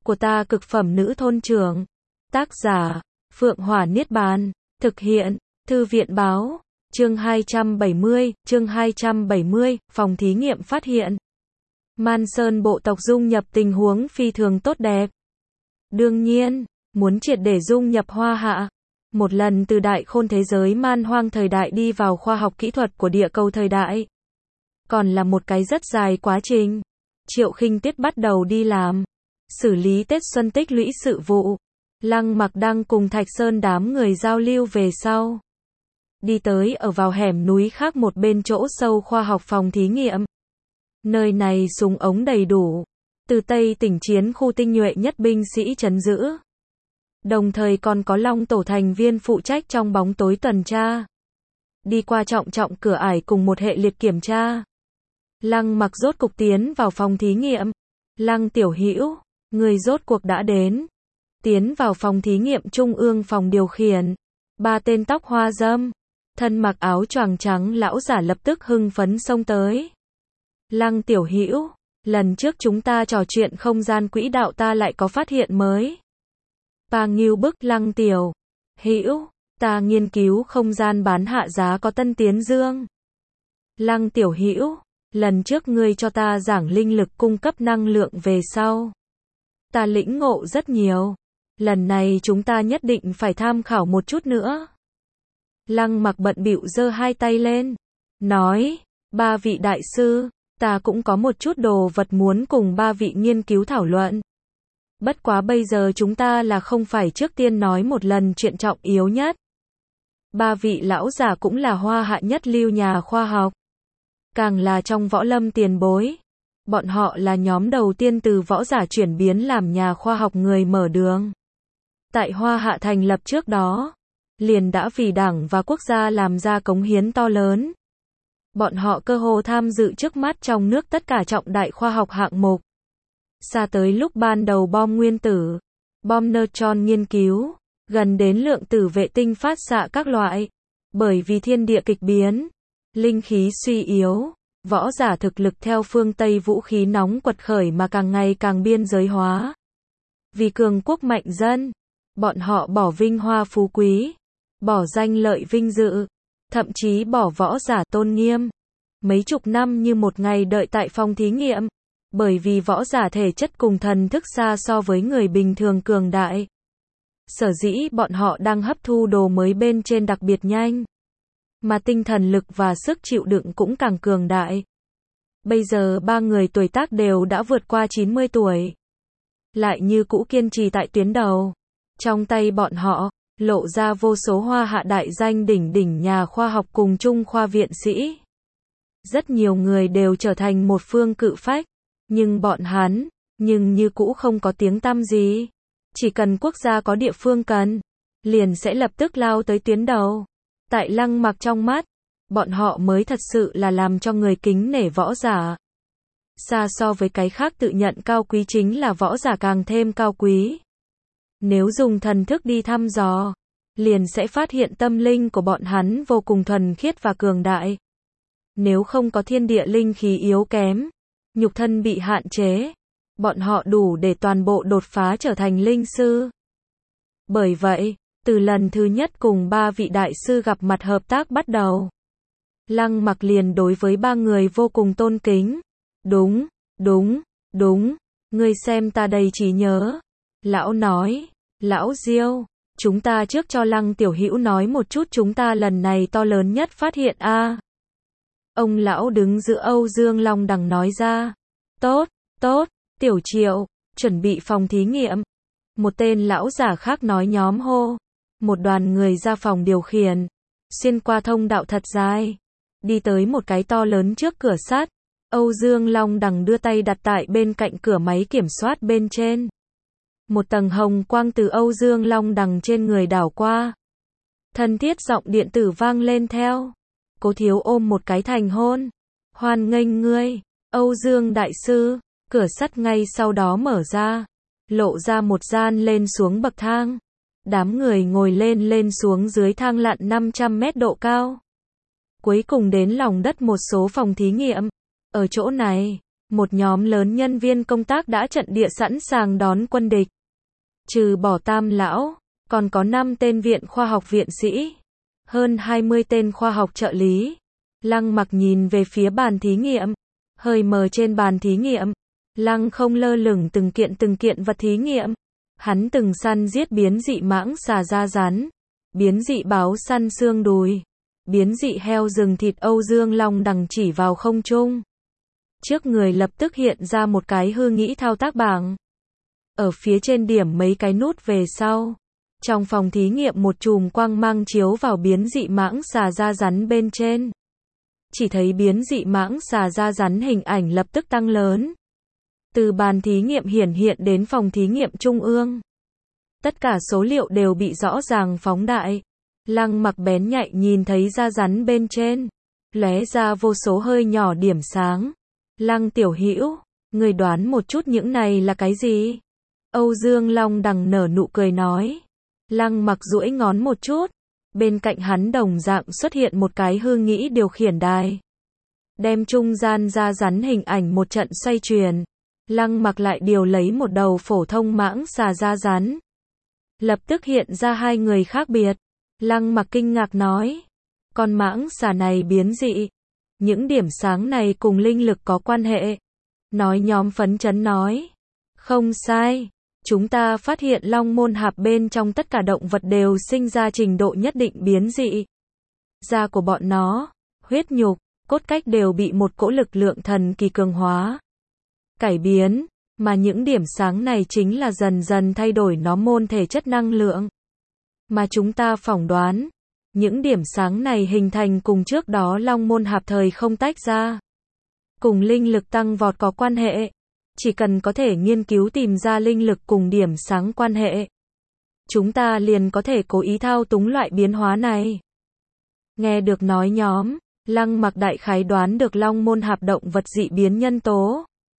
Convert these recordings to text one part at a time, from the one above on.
của ta cực phẩm nữ thôn trưởng. Tác giả, Phượng Hỏa Niết Bàn. Thực hiện, Thư viện báo. Chương 270, phòng thí nghiệm phát hiện. Man Sơn bộ tộc dung nhập tình huống phi thường tốt đẹp. Đương nhiên, muốn triệt để dung nhập Hoa Hạ, một lần từ đại khôn thế giới man hoang thời đại đi vào khoa học kỹ thuật của địa cầu thời đại, còn là một cái rất dài quá trình. Triệu Khinh Tuyết bắt đầu đi làm, xử lý Tết Xuân tích lũy sự vụ. Lăng Mặc đang cùng Thạch Sơn đám người giao lưu về sau. Đi tới ở vào hẻm núi khác một bên chỗ sâu khoa học phòng thí nghiệm. Nơi này súng ống đầy đủ, từ Tây tỉnh chiến khu tinh nhuệ nhất binh sĩ trấn giữ. Đồng thời còn có Long tổ thành viên phụ trách trong bóng tối tuần tra. Đi qua trọng cửa ải cùng một hệ liệt kiểm tra. Lăng Mặc rốt cục tiến vào phòng thí nghiệm. Lăng Tiểu Hữu, người rốt cuộc đã đến. Tiến vào phòng thí nghiệm trung ương phòng điều khiển. Ba tên tóc hoa râm, thân mặc áo choàng trắng lão giả lập tức hưng phấn xông tới. Lăng Tiểu Hữu, lần trước chúng ta trò chuyện không gian quỹ đạo ta lại có phát hiện mới. Pa Ngưu bức Lăng Tiểu Hữu, ta nghiên cứu không gian bán hạ giá có tân tiến dương. Lăng Tiểu Hữu, lần trước ngươi cho ta giảng linh lực cung cấp năng lượng về sau, ta lĩnh ngộ rất nhiều. Lần này chúng ta nhất định phải tham khảo một chút nữa. Lăng Mặc bận bịu giơ hai tay lên, nói, ba vị đại sư, ta cũng có một chút đồ vật muốn cùng ba vị nghiên cứu thảo luận. Bất quá bây giờ chúng ta là không phải trước tiên nói một lần chuyện trọng yếu nhất. Ba vị lão giả cũng là Hoa Hạ nhất lưu nhà khoa học, càng là trong võ lâm tiền bối. Bọn họ là nhóm đầu tiên từ võ giả chuyển biến làm nhà khoa học người mở đường. Tại Hoa Hạ thành lập trước đó, liền đã vì đảng và quốc gia làm ra cống hiến to lớn. Bọn họ cơ hồ tham dự trước mắt trong nước tất cả trọng đại khoa học hạng mục. Xa tới lúc ban đầu bom nguyên tử, bom neutron nghiên cứu, gần đến lượng tử vệ tinh phát xạ các loại. Bởi vì thiên địa kịch biến, linh khí suy yếu, võ giả thực lực theo phương Tây vũ khí nóng quật khởi mà càng ngày càng biên giới hóa. Vì cường quốc mạnh dân, bọn họ bỏ vinh hoa phú quý, bỏ danh lợi vinh dự, thậm chí bỏ võ giả tôn nghiêm. Mấy chục năm như một ngày đợi tại phòng thí nghiệm, bởi vì võ giả thể chất cùng thần thức xa so với người bình thường cường đại. Sở dĩ bọn họ đang hấp thu đồ mới bên trên đặc biệt nhanh, mà tinh thần lực và sức chịu đựng cũng càng cường đại. Bây giờ ba người tuổi tác đều đã vượt qua 90 tuổi, lại như cũ kiên trì tại tuyến đầu. Trong tay bọn họ, lộ ra vô số Hoa Hạ đại danh đỉnh nhà khoa học cùng trung khoa viện sĩ. Rất nhiều người đều trở thành một phương cự phách, nhưng bọn hắn, như cũ không có tiếng tăm gì. Chỉ cần quốc gia có địa phương cần, liền sẽ lập tức lao tới tuyến đầu. Tại Lăng Mặc trong mắt, bọn họ mới thật sự là làm cho người kính nể võ giả. Xa so với cái khác tự nhận cao quý chính là võ giả càng thêm cao quý. Nếu dùng thần thức đi thăm dò, liền sẽ phát hiện tâm linh của bọn hắn vô cùng thuần khiết và cường đại. Nếu không có thiên địa linh khí yếu kém, nhục thân bị hạn chế, bọn họ đủ để toàn bộ đột phá trở thành linh sư. Bởi vậy, từ lần thứ nhất cùng ba vị đại sư gặp mặt hợp tác bắt đầu, Lăng Mặc liền đối với ba người vô cùng tôn kính. Đúng, ngươi xem ta đầy trí nhớ. Lão nói, lão Diêu, chúng ta trước cho Lăng Tiểu Hữu nói một chút chúng ta lần này to lớn nhất phát hiện a. Ông lão đứng giữa Âu Dương Long Đằng nói ra. Tốt, Tiểu Triệu, chuẩn bị phòng thí nghiệm. Một tên lão giả khác nói nhóm hô. Một đoàn người ra phòng điều khiển, xuyên qua thông đạo thật dài, đi tới một cái to lớn trước cửa sắt. Âu Dương Long Đằng đưa tay đặt tại bên cạnh cửa máy kiểm soát bên trên. Một tầng hồng quang từ Âu Dương Long Đằng trên người đảo qua. Thân thiết giọng điện tử vang lên theo. Cố thiếu ôm một cái thành hôn. Hoan nghênh ngươi, Âu Dương đại sư. Cửa sắt ngay sau đó mở ra, lộ ra một gian lên xuống bậc thang. Đám người ngồi lên xuống dưới thang lặn 500 mét độ cao. Cuối cùng đến lòng đất một số phòng thí nghiệm. Ở chỗ này, một nhóm lớn nhân viên công tác đã trận địa sẵn sàng đón quân địch. Trừ bỏ Tam lão, còn có 5 tên viện khoa học viện sĩ, hơn 20 tên khoa học trợ lý. Lăng Mặc nhìn về phía bàn thí nghiệm, hơi mờ trên bàn thí nghiệm, Lăng Không lơ lửng từng kiện vật thí nghiệm. Hắn từng săn giết biến dị mãng xà da rắn, biến dị báo săn xương đùi, biến dị heo rừng thịt. Âu Dương Long đằng chỉ vào không trung. Trước người lập tức hiện ra một cái hư nghĩ thao tác bảng. Ở phía trên điểm mấy cái nút về sau. Trong phòng thí nghiệm một chùm quang mang chiếu vào biến dị mãng xà da rắn bên trên. Chỉ thấy biến dị mãng xà da rắn hình ảnh lập tức tăng lớn. Từ bàn thí nghiệm hiển hiện đến phòng thí nghiệm trung ương. Tất cả số liệu đều bị rõ ràng phóng đại. Lăng Mặc bén nhạy nhìn thấy da rắn bên trên, lóe ra vô số hơi nhỏ điểm sáng. Lăng tiểu hữu, người đoán một chút những này là cái gì? Âu Dương Long đằng nở nụ cười nói. Lăng Mặc duỗi ngón một chút. Bên cạnh hắn đồng dạng xuất hiện một cái hư nghĩ điều khiển đài. Đem trung gian da rắn hình ảnh một trận xoay chuyển. Lăng Mặc lại điều lấy một đầu phổ thông mãng xà da rắn. Lập tức hiện ra hai người khác biệt. Lăng Mặc kinh ngạc nói. Con mãng xà này biến dị. Những điểm sáng này cùng linh lực có quan hệ. Nói nhóm phấn chấn nói. Không sai. Chúng ta phát hiện long môn hạp bên trong tất cả động vật đều sinh ra trình độ nhất định biến dị. Da của bọn nó, huyết nhục, cốt cách đều bị một cỗ lực lượng thần kỳ cường hóa, cải biến, mà những điểm sáng này chính là dần dần thay đổi nó môn thể chất năng lượng. Mà chúng ta phỏng đoán, những điểm sáng này hình thành cùng trước đó long môn hạp thời không tách ra. Cùng linh lực tăng vọt có quan hệ. Chỉ cần có thể nghiên cứu tìm ra linh lực cùng điểm sáng quan hệ, chúng ta liền có thể cố ý thao túng loại biến hóa này. Nghe được nói nhóm, Lăng Mặc đại khái đoán được long môn hạp động vật dị biến nhân tố.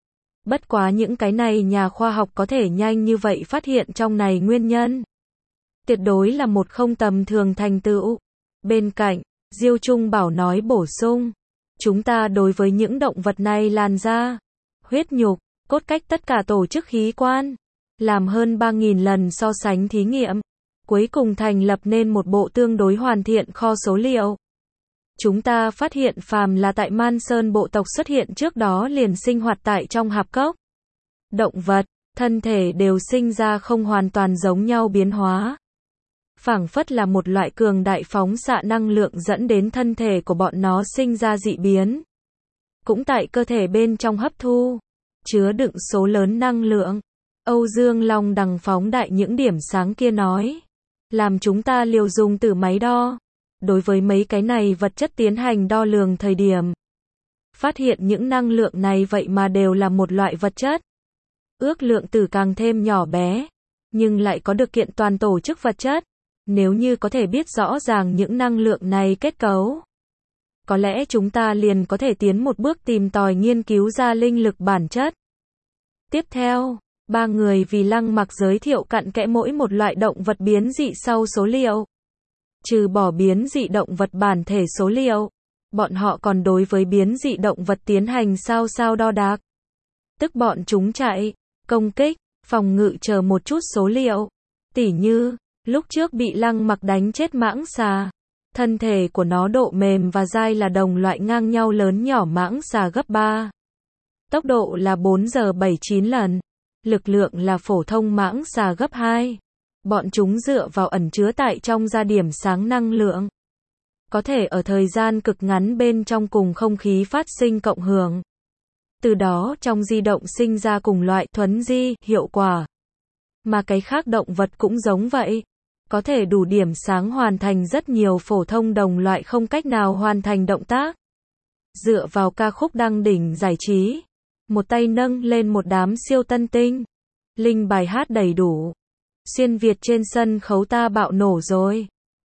Bất quá những cái này nhà khoa học có thể nhanh như vậy phát hiện trong này nguyên nhân. Tuyệt đối là một không tầm thường thành tựu. Bên cạnh, Diêu Trung Bảo nói bổ sung. Chúng ta đối với những động vật này làn da, huyết nhục, cốt cách tất cả tổ chức khí quan, làm hơn 3.000 lần so sánh thí nghiệm, cuối cùng thành lập nên một bộ tương đối hoàn thiện kho số liệu. Chúng ta phát hiện phàm là tại Man Sơn bộ tộc xuất hiện trước đó liền sinh hoạt tại trong hạp cốc. Động vật, thân thể đều sinh ra không hoàn toàn giống nhau biến hóa. Phảng phất là một loại cường đại phóng xạ năng lượng dẫn đến thân thể của bọn nó sinh ra dị biến. Cũng tại cơ thể bên trong hấp thu, chứa đựng số lớn năng lượng. Âu Dương Long đằng phóng đại những điểm sáng kia nói. Làm chúng ta liều dùng từ máy đo. Đối với mấy cái này vật chất tiến hành đo lường thời điểm. Phát hiện những năng lượng này vậy mà đều là một loại vật chất. Ước lượng tử càng thêm nhỏ bé. Nhưng lại có được kiện toàn tổ chức vật chất. Nếu như có thể biết rõ ràng những năng lượng này kết cấu, có lẽ chúng ta liền có thể tiến một bước tìm tòi nghiên cứu ra linh lực bản chất. Tiếp theo, ba người vì Lăng Mặc giới thiệu cặn kẽ mỗi một loại động vật biến dị sau số liệu. Trừ bỏ biến dị động vật bản thể số liệu, bọn họ còn đối với biến dị động vật tiến hành sao đo đạc. Tức bọn chúng chạy, công kích, phòng ngự chờ một chút số liệu. Tỉ như, lúc trước bị Lăng Mặc đánh chết mãng xà. Thân thể của nó độ mềm và dai là đồng loại ngang nhau lớn nhỏ mãng xà gấp 3. Tốc độ là 4 giờ 79 lần. Lực lượng là phổ thông mãng xà gấp 2. Bọn chúng dựa vào ẩn chứa tại trong da điểm sáng năng lượng. Có thể ở thời gian cực ngắn bên trong cùng không khí phát sinh cộng hưởng. Từ đó trong di động sinh ra cùng loại thuấn di hiệu quả. Mà cái khác động vật cũng giống vậy. Có thể đủ điểm sáng hoàn thành rất nhiều phổ thông đồng loại không cách nào hoàn thành động tác. Dựa vào ca khúc đăng đỉnh giải trí. Một tay nâng lên một đám siêu tân tinh. Linh bài hát đầy đủ. Xuyên Việt trên sân khấu ta bạo nổ rồi.